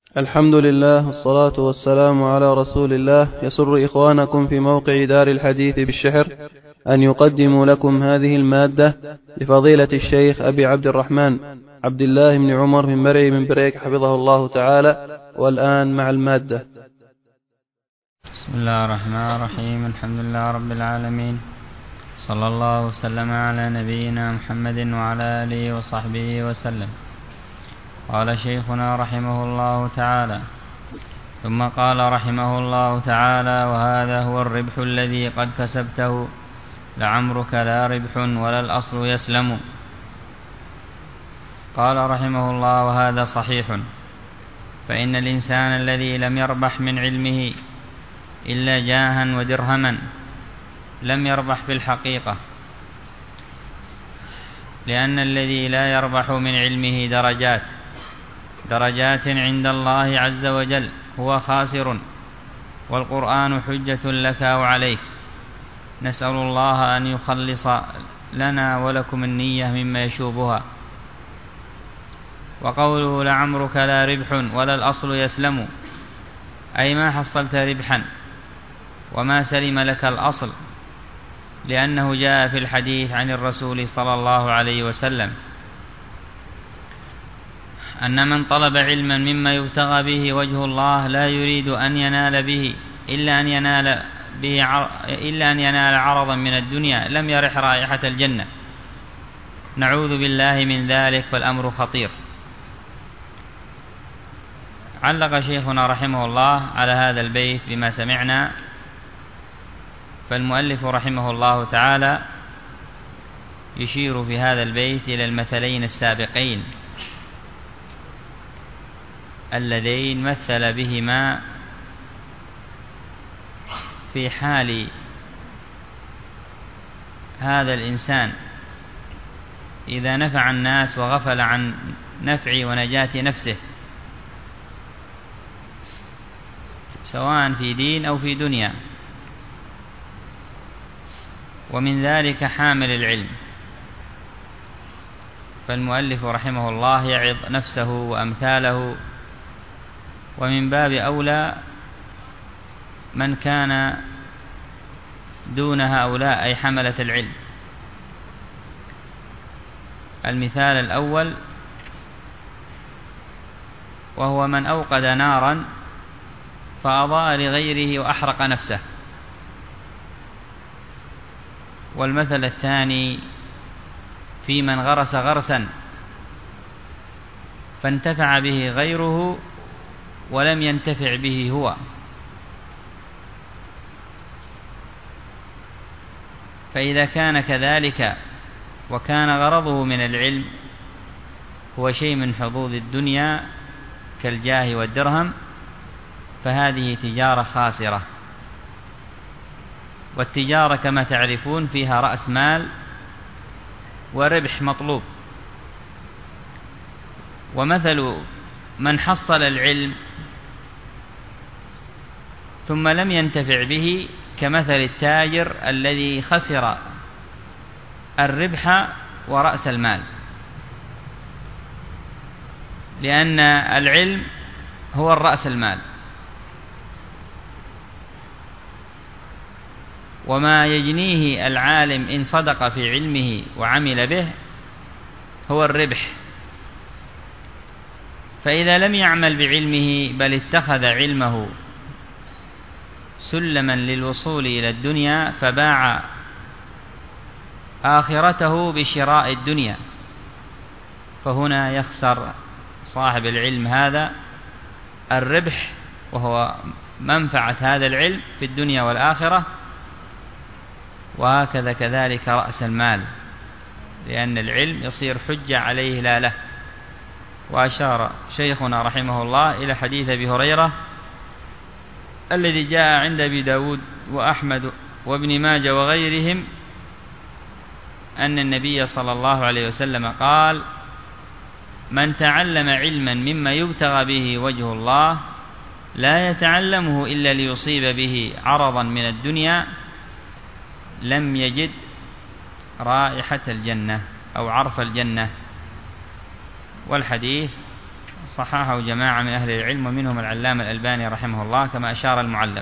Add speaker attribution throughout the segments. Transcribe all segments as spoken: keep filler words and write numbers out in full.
Speaker 1: الحمد لله والصلاة والسلام على رسول الله. يسر إخوانكم في موقع دار الحديث بالشحر أن يقدموا لكم هذه المادة لفضيلة الشيخ أبي عبد الرحمن عبد الله بن عمر بن مرعي بن بريك حفظه الله تعالى. والآن مع المادة.
Speaker 2: بسم الله الرحمن الرحيم. الحمد لله رب العالمين، صلى الله وسلم على نبينا محمد وعلى آله وصحبه وسلم. قال شيخنا رحمه الله تعالى: ثم قال رحمه الله تعالى: وهذا هو الربح الذي قد كسبته، لعمرك لا ربح ولا الأصل يسلم. قال رحمه الله: وهذا صحيح، فإن الإنسان الذي لم يربح من علمه إلا جاها ودرهما لم يربح في الحقيقة، لأن الذي لا يربح من علمه درجات درجات عند الله عز وجل هو خاسر، والقرآن حجة لك أو عليك. نسأل الله أن يخلص لنا ولكم النية مما يشوبها. وقوله لعمرك لا ربح ولا الأصل يسلم، أي ما حصلت ربحا وما سلم لك الأصل، لأنه جاء في الحديث عن الرسول صلى الله عليه وسلم أن من طلب علما مما يبتغى به وجه الله لا يريد أن ينال به إلا أن ينال به إلا أن ينال عرضا من الدنيا لم يرح رائحة الجنة. نعوذ بالله من ذلك، فالأمر خطير. علق شيخنا رحمه الله على هذا البيت بما سمعنا، فالمؤلف رحمه الله تعالى يشير في هذا البيت إلى المثلين السابقين اللذين مثل بهما في حال هذا الإنسان إذا نفع الناس وغفل عن نفع ونجاة نفسه، سواء في دين أو في دنيا. ومن ذلك حامل العلم، فالمؤلف رحمه الله يعظ نفسه وأمثاله، ومن باب أولى من كان دون هؤلاء أي حملة العلم. المثال الأول وهو من أوقد نارا فأضاء لغيره وأحرق نفسه. والمثل الثاني في من غرس غرسا فانتفع به غيره ولم ينتفع به هو. فإذا كان كذلك وكان غرضه من العلم هو شيء من حظوظ الدنيا كالجاه والدرهم، فهذه تجارة خاسرة. والتجارة كما تعرفون فيها رأس مال وربح مطلوب. ومثل من حصل العلم ثم لم ينتفع به كمثل التاجر الذي خسر الربح ورأس المال، لأن العلم هو الرأس المال، وما يجنيه العالم إن صدق في علمه وعمل به هو الربح. فإذا لم يعمل بعلمه بل اتخذ علمه سلما للوصول إلى الدنيا فباع آخرته بشراء الدنيا، فهنا يخسر صاحب العلم هذا الربح وهو منفعة هذا العلم في الدنيا والآخرة. وهكذا كذلك رأس المال، لأن العلم يصير حجة عليه لا له. وأشار شيخنا رحمه الله إلى حديث أبي هريرة الذي جاء عند أبي داود وأحمد وابن ماجه وغيرهم أن النبي صلى الله عليه وسلم قال: من تعلم علما مما يبتغى به وجه الله لا يتعلمه إلا ليصيب به عرضا من الدنيا لم يجد رائحة الجنة أو عرف الجنة. والحديث صححه جماعة من أهل العلم ومنهم العلامة الألباني رحمه الله كما أشار المعلق.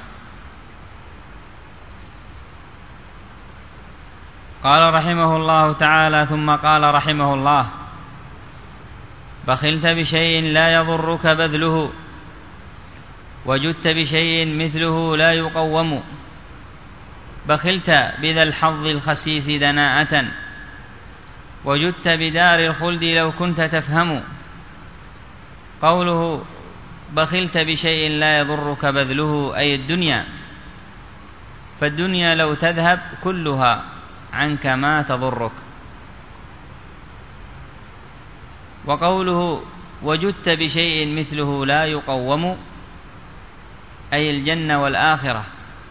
Speaker 2: قال رحمه الله تعالى: ثم قال رحمه الله: بخلت بشيء لا يضرك بذله، وجدت بشيء مثله لا يقوم، بخلت بذا الحظ الخسيس دناءة، وجدت بدار الخلد لو كنت تفهم. قوله بخلت بشيء لا يضرك بذله أي الدنيا، فالدنيا لو تذهب كلها عنك ما تضرك. وقوله وجدت بشيء مثله لا يقوم أي الجنة والآخرة،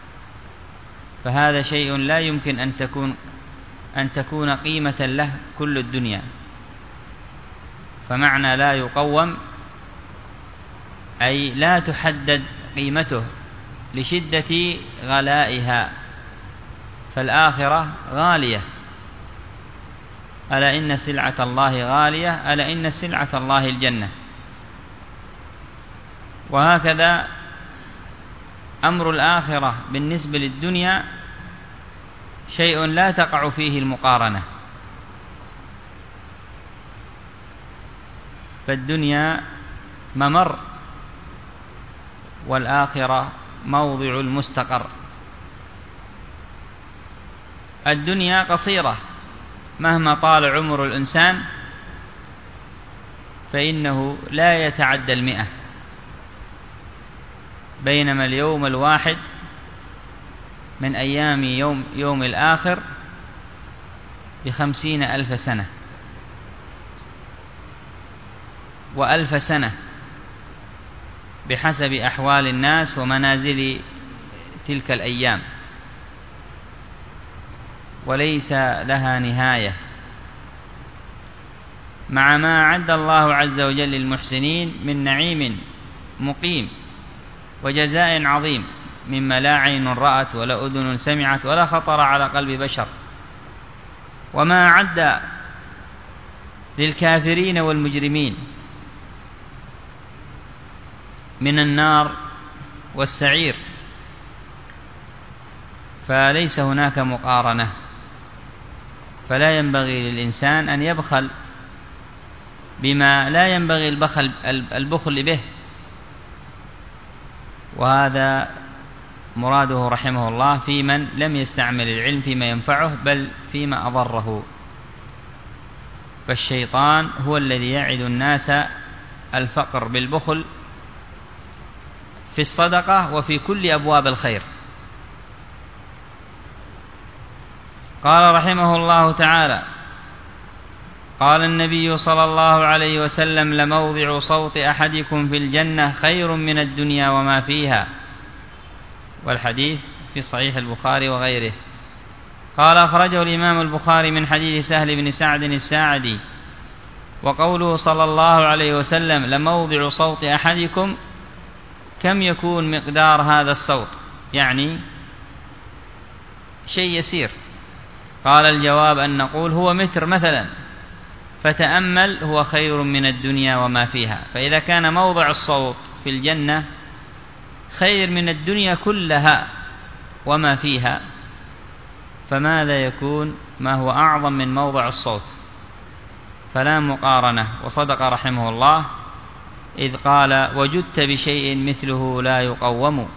Speaker 2: فهذا شيء لا يمكن أن تكون أن تكون قيمة له كل الدنيا. فمعنى لا يقوم أي لا تحدد قيمته لشدة غلائها، فالآخرة غالية. ألا إن سلعة الله غالية، ألا إن سلعة الله الجنة. وهكذا أمر الآخرة بالنسبة للدنيا شيء لا تقع فيه المقارنة، فالدنيا ممر والآخرة موضع المستقر. الدنيا قصيرة مهما طال عمر الإنسان فإنه لا يتعدى المئة، بينما اليوم الواحد من أيام يوم, يوم الآخر بخمسين ألف سنة، وألف سنة بحسب أحوال الناس ومنازل تلك الأيام، وليس لها نهاية، مع ما أعد الله عز وجل للمحسنين من نعيم مقيم وجزاء عظيم مما لا عين رأت ولا أذن سمعت ولا خطر على قلب بشر، وما أعد للكافرين والمجرمين من النار والسعير، فليس هناك مقارنة. فلا ينبغي للإنسان أن يبخل بما لا ينبغي البخل, البخل به، وهذا مراده رحمه الله في من لم يستعمل العلم فيما ينفعه بل فيما أضره. فالشيطان هو الذي يعد الناس الفقر بالبخل في الصدقة وفي كل أبواب الخير. قال رحمه الله تعالى: قال النبي صلى الله عليه وسلم: لموضع صوت أحدكم في الجنة خير من الدنيا وما فيها. والحديث في صحيح البخاري وغيره. قال: أخرجه الإمام البخاري من حديث سهل بن سعد الساعدي. وقوله صلى الله عليه وسلم: لموضع صوت أحدكم، كم يكون مقدار هذا الصوت؟ يعني شيء يسير. قال: الجواب أن نقول هو متر مثلا، فتأمل، هو خير من الدنيا وما فيها. فإذا كان موضع الصوت في الجنة خير من الدنيا كلها وما فيها، فماذا يكون ما هو أعظم من موضع الصوت؟ فلا مقارنة. وصدق رحمه الله إذ قال: وجدت بشيء مثله لا يقوم.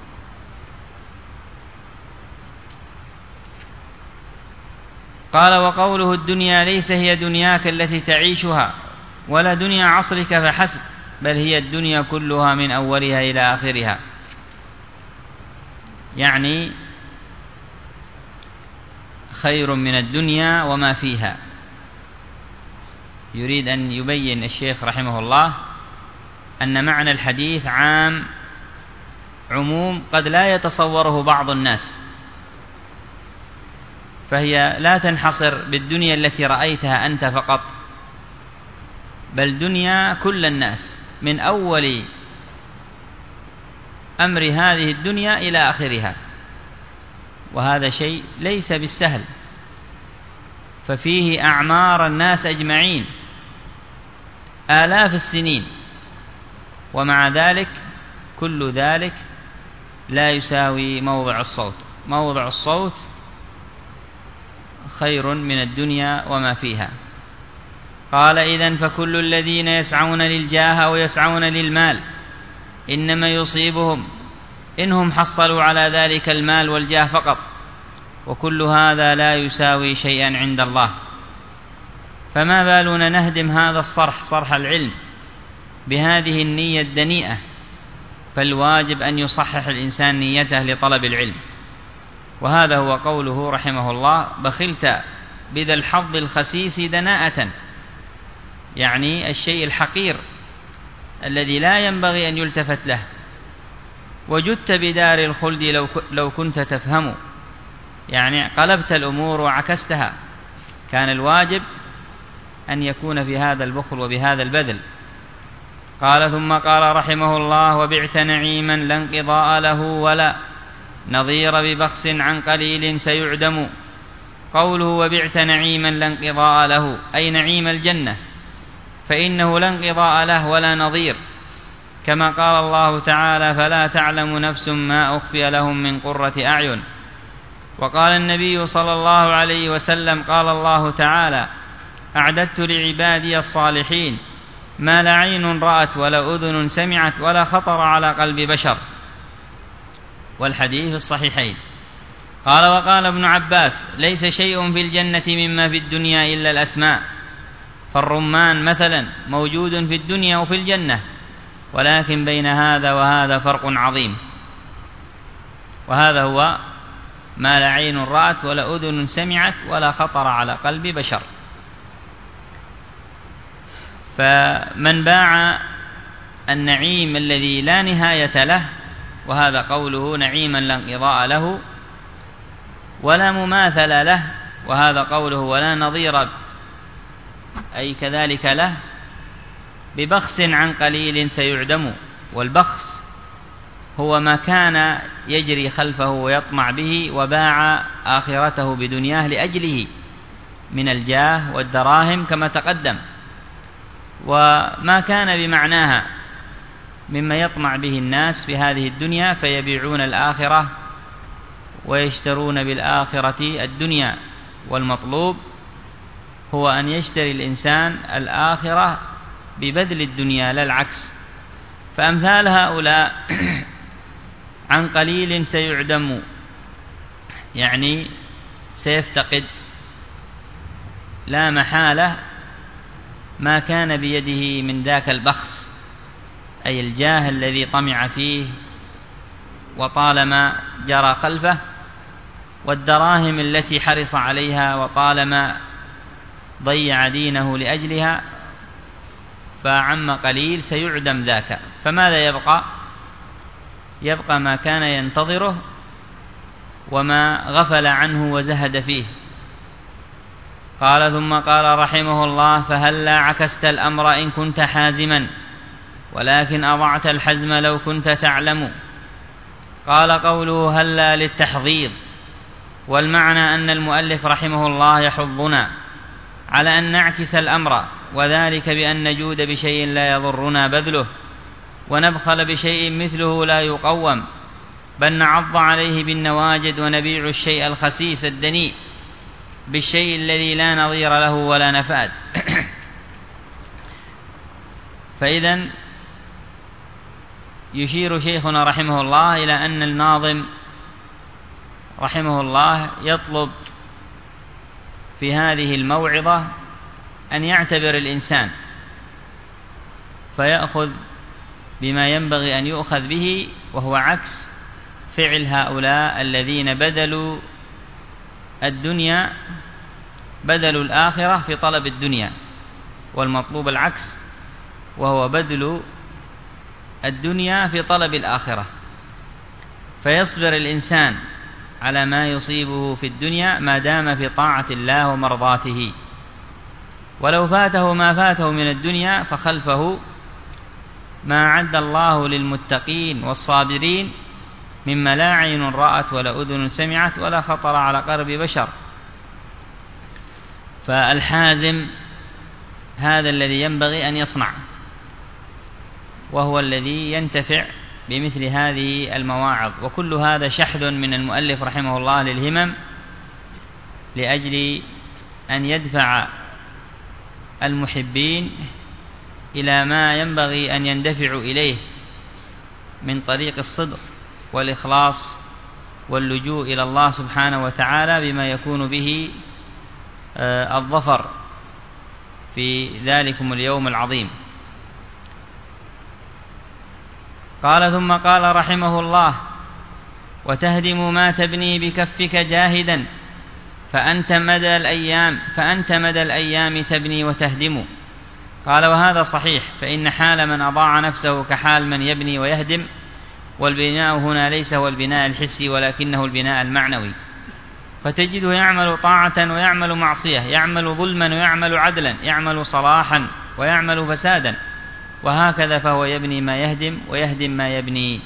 Speaker 2: قال: وقوله الدنيا ليس هي دنياك التي تعيشها ولا دنيا عصرك فحسب، بل هي الدنيا كلها من أولها إلى آخرها. يعني خير من الدنيا وما فيها. يريد أن يبين الشيخ رحمه الله أن معنى الحديث عام عموم قد لا يتصوره بعض الناس، فهي لا تنحصر بالدنيا التي رأيتها أنت فقط، بل دنيا كل الناس من أول أمر هذه الدنيا إلى آخرها. وهذا شيء ليس بالسهل، ففيه أعمار الناس أجمعين، آلاف السنين، ومع ذلك كل ذلك لا يساوي موضع الصوت. موضع الصوت خير من الدنيا وما فيها. قال: إذن فكل الذين يسعون للجاه أو يسعون للمال إنما يصيبهم إنهم حصلوا على ذلك المال والجاه فقط، وكل هذا لا يساوي شيئا عند الله. فما بالنا نهدم هذا الصرح، صرح العلم، بهذه النية الدنيئة؟ فالواجب أن يصحح الإنسان نيته لطلب العلم. وهذا هو قوله رحمه الله: بخلت بذا الحظ الخسيس دناءة، يعني الشيء الحقير الذي لا ينبغي أن يلتفت له. وجدت بدار الخلد لو كنت تفهم، يعني قلبت الأمور وعكستها. كان الواجب أن يكون في هذا البخل وبهذا البذل. قال: ثم قال رحمه الله: وبعت نعيما لا انقضاء له ولا نظير ببخس عن قليل سيعدم. قوله وبعت نعيما لا انقضاء له أي نعيم الجنة، فإنه لا انقضاء له ولا نظير، كما قال الله تعالى: فلا تعلم نفس ما أخفي لهم من قرة أعين. وقال النبي صلى الله عليه وسلم: قال الله تعالى: أعددت لعبادي الصالحين ما لا عين رأت ولا أذن سمعت ولا خطر على قلب بشر. والحديث في الصحيحين. قال: وقال ابن عباس: ليس شيء في الجنة مما في الدنيا إلا الأسماء. فالرمان مثلا موجود في الدنيا وفي الجنة، ولكن بين هذا وهذا فرق عظيم. وهذا هو ما لا عين رأت ولا أذن سمعت ولا خطر على قلب بشر. فمن باع النعيم الذي لا نهاية له، وهذا قوله نعيما لا انقضاء له، ولا مماثل له، وهذا قوله ولا نظير أي كذلك له، ببخس عن قليل سيعدم. والبخس هو ما كان يجري خلفه ويطمع به، وباع آخرته بدنياه لأجله من الجاه والدراهم كما تقدم، وما كان بمعناها مما يطمع به الناس في هذه الدنيا، فيبيعون الآخرة ويشترون بالآخرة الدنيا. والمطلوب هو أن يشتري الإنسان الآخرة ببذل الدنيا لا العكس. فأمثال هؤلاء عن قليل سيعدم، يعني سيفتقد لا محالة ما كان بيده من ذاك البخس، أي الجاه الذي طمع فيه وطالما جرى خلفه، والدراهم التي حرص عليها وطالما ضيع دينه لأجلها، فعم قليل سيعدم ذاك. فماذا يبقى؟ يبقى ما كان ينتظره وما غفل عنه وزهد فيه. قال: ثم قال رحمه الله: فهلا عكست الأمر إن كنت حازما، ولكن أضعت الحزم لو كنت تعلم. قال: قوله هلا للتحضيض، والمعنى أن المؤلف رحمه الله يحضنا على أن نعكس الأمر، وذلك بأن نجود بشيء لا يضرنا بذله، ونبخل بشيء مثله لا يقوم، بل نعض عليه بالنواجد، ونبيع الشيء الخسيس الدنيء بالشيء الذي لا نظير له ولا نفاد. فإذن يشير شيخنا رحمه الله إلى أن الناظم رحمه الله يطلب في هذه الموعظة أن يعتبر الإنسان فيأخذ بما ينبغي أن يؤخذ به، وهو عكس فعل هؤلاء الذين بدلوا الدنيا بدلوا الآخرة في طلب الدنيا، والمطلوب العكس، وهو بدل الدنيا في طلب الآخرة. فيصبر الإنسان على ما يصيبه في الدنيا ما دام في طاعة الله ومرضاته، ولو فاته ما فاته من الدنيا فخلفه ما عد الله للمتقين والصابرين مما لا عين رأت ولا أذن سمعت ولا خطر على قلب بشر. فالحازم هذا الذي ينبغي أن يصنع، وهو الذي ينتفع بمثل هذه المواعظ. وكل هذا شحذ من المؤلف رحمه الله للهمم لأجل أن يدفع المحبين إلى ما ينبغي أن يندفعوا إليه من طريق الصدق والإخلاص واللجوء إلى الله سبحانه وتعالى بما يكون به الظفر في ذلكم اليوم العظيم. قال ثم قال رحمه الله: وتهدم ما تبني بكفك جاهدا فأنت مدى الأيام فأنت مدى الأيام تبني وتهدم. قال: وهذا صحيح، فإن حال من أضاع نفسه كحال من يبني ويهدم، والبناء هنا ليس هو البناء الحسي ولكنه البناء المعنوي، فتجده يعمل طاعة ويعمل معصية، يعمل ظلما ويعمل عدلا، يعمل صلاحا ويعمل فسادا، وهكذا فهو يبني ما يهدم ويهدم ما يبني.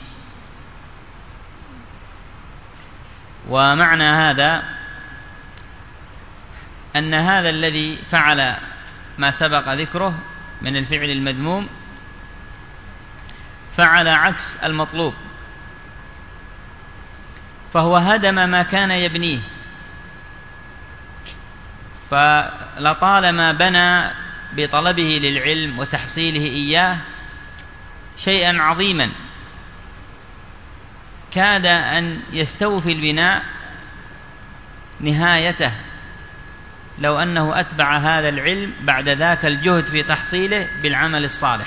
Speaker 2: ومعنى هذا أن هذا الذي فعل ما سبق ذكره من الفعل المذموم فعل عكس المطلوب، فهو هدم ما كان يبنيه، فلطالما بنى بطلبه للعلم وتحصيله إياه شيئا عظيما كاد أن يستوفي البناء نهايته لو أنه أتبع هذا العلم بعد ذاك الجهد في تحصيله بالعمل الصالح،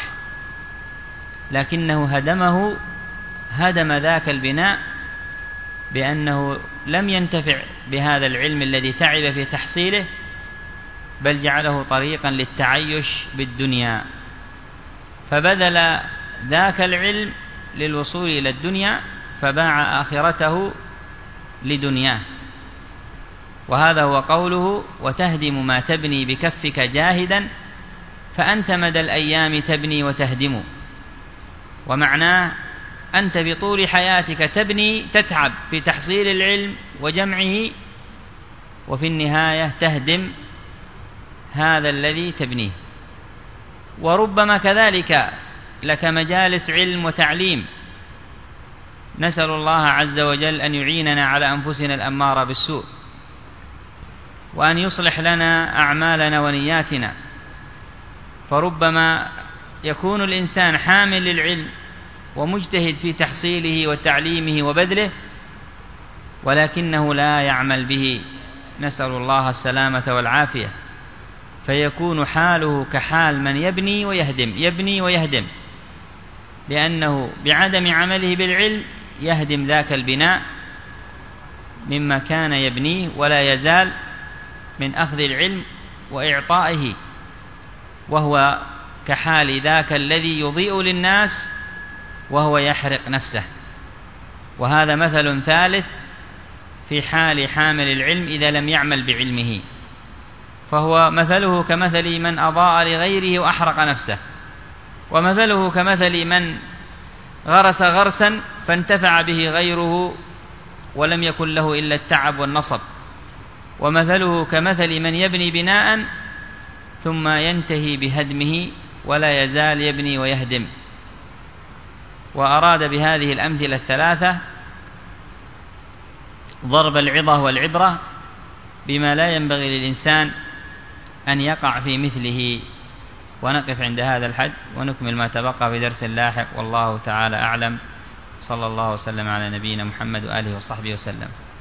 Speaker 2: لكنه هدمه هدم ذاك البناء بأنه لم ينتفع بهذا العلم الذي تعب في تحصيله، بل جعله طريقا للتعيش بالدنيا، فبذل ذاك العلم للوصول إلى الدنيا فباع آخرته لدنياه. وهذا هو قوله: وتهدم ما تبني بكفك جاهدا فأنت مدى الأيام تبني وتهدم. ومعناه أنت بطول حياتك تبني تتعب في تحصيل العلم وجمعه، وفي النهاية تهدم هذا الذي تبنيه. وربما كذلك لك مجالس علم وتعليم، نسأل الله عز وجل أن يعيننا على أنفسنا الأمارة بالسوء، وأن يصلح لنا أعمالنا ونياتنا. فربما يكون الإنسان حامل للعلم ومجتهد في تحصيله وتعليمه وبذله، ولكنه لا يعمل به، نسأل الله السلامة والعافية، فيكون حاله كحال من يبني ويهدم يبني ويهدم، لأنه بعدم عمله بالعلم يهدم ذاك البناء مما كان يبنيه، ولا يزال من أخذ العلم وإعطائه، وهو كحال ذاك الذي يضيء للناس وهو يحرق نفسه. وهذا مثل ثالث في حال حامل العلم إذا لم يعمل بعلمه، فهو مثله كمثل من أضاء لغيره وأحرق نفسه، ومثله كمثل من غرس غرسا فانتفع به غيره ولم يكن له إلا التعب والنصب، ومثله كمثل من يبني بناء ثم ينتهي بهدمه ولا يزال يبني ويهدم. وأراد بهذه الأمثلة الثلاثة ضرب العظة والعبرة بما لا ينبغي للإنسان أن يقع في مثله. ونقف عند هذا الحد ونكمل ما تبقى في درس لاحق، والله تعالى أعلم. صلى الله وسلم على نبينا محمد وآله وصحبه وسلم.